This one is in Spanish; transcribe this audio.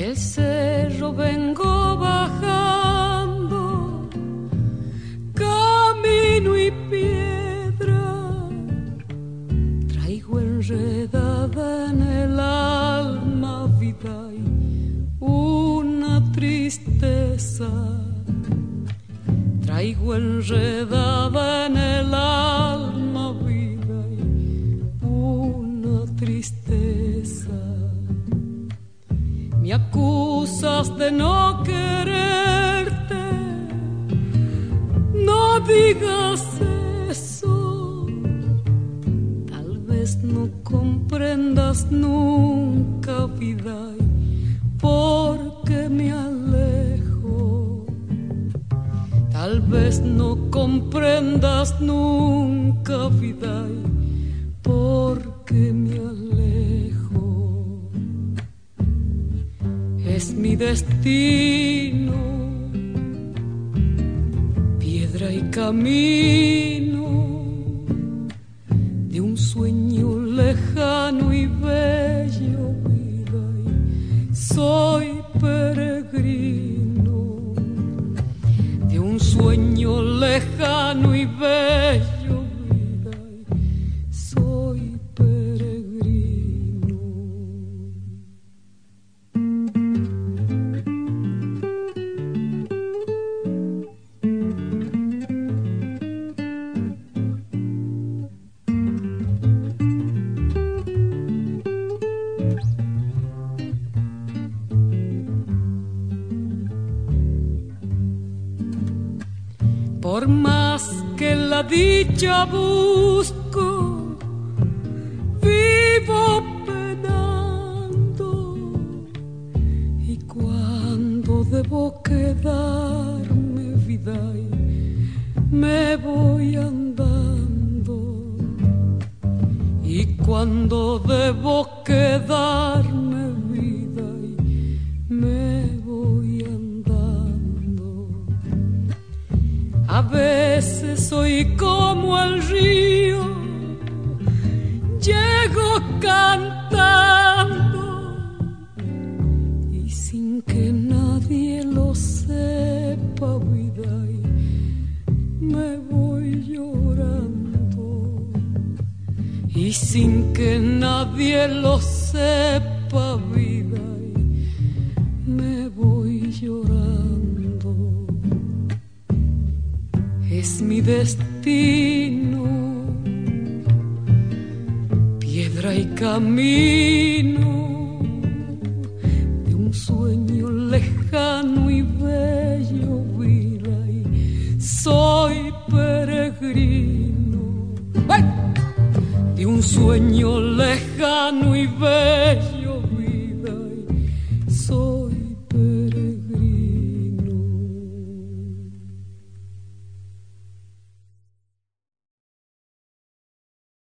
Del cerro vengo bajando, camino y piedra, traigo enredada en el alma vida y una tristeza. Traigo enredada en el alma vida y una tristeza. Me acusas de no quererte, no digas eso. Tal vez no comprendas nunca, vida, porque me alejo. Tal vez no comprendas nunca, vida, porque me alejo. Es mi destino, piedra y camino de un sueño lejano y bello, vida, y soy peregrino de un sueño lejano y bello, vida, y soy peregrino. Por más que la dicha busco, vivo penando. Y cuando debo quedarme, vida, me voy andando. Y cuando debo quedarme, vida, me voy andando. A veces soy como el río, llego cantando y sin que nadie lo sepa, vida, me voy llorando. Y sin que nadie lo sepa, vida, me voy llorando. Es mi destino, piedra y camino de un sueño lejano y bello, vida, y soy peregrino de un sueño lejano y bello.